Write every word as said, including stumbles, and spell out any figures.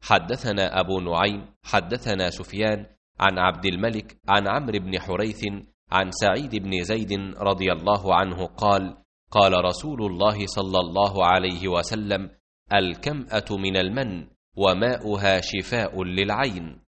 حدثنا أبو نعيم حدثنا سفيان عن عبد الملك عن عمرو بن حريث عن سعيد بن زيد رضي الله عنه قال: قال رسول الله صلى الله عليه وسلم: الكمأة من المن وماؤها شفاء للعين.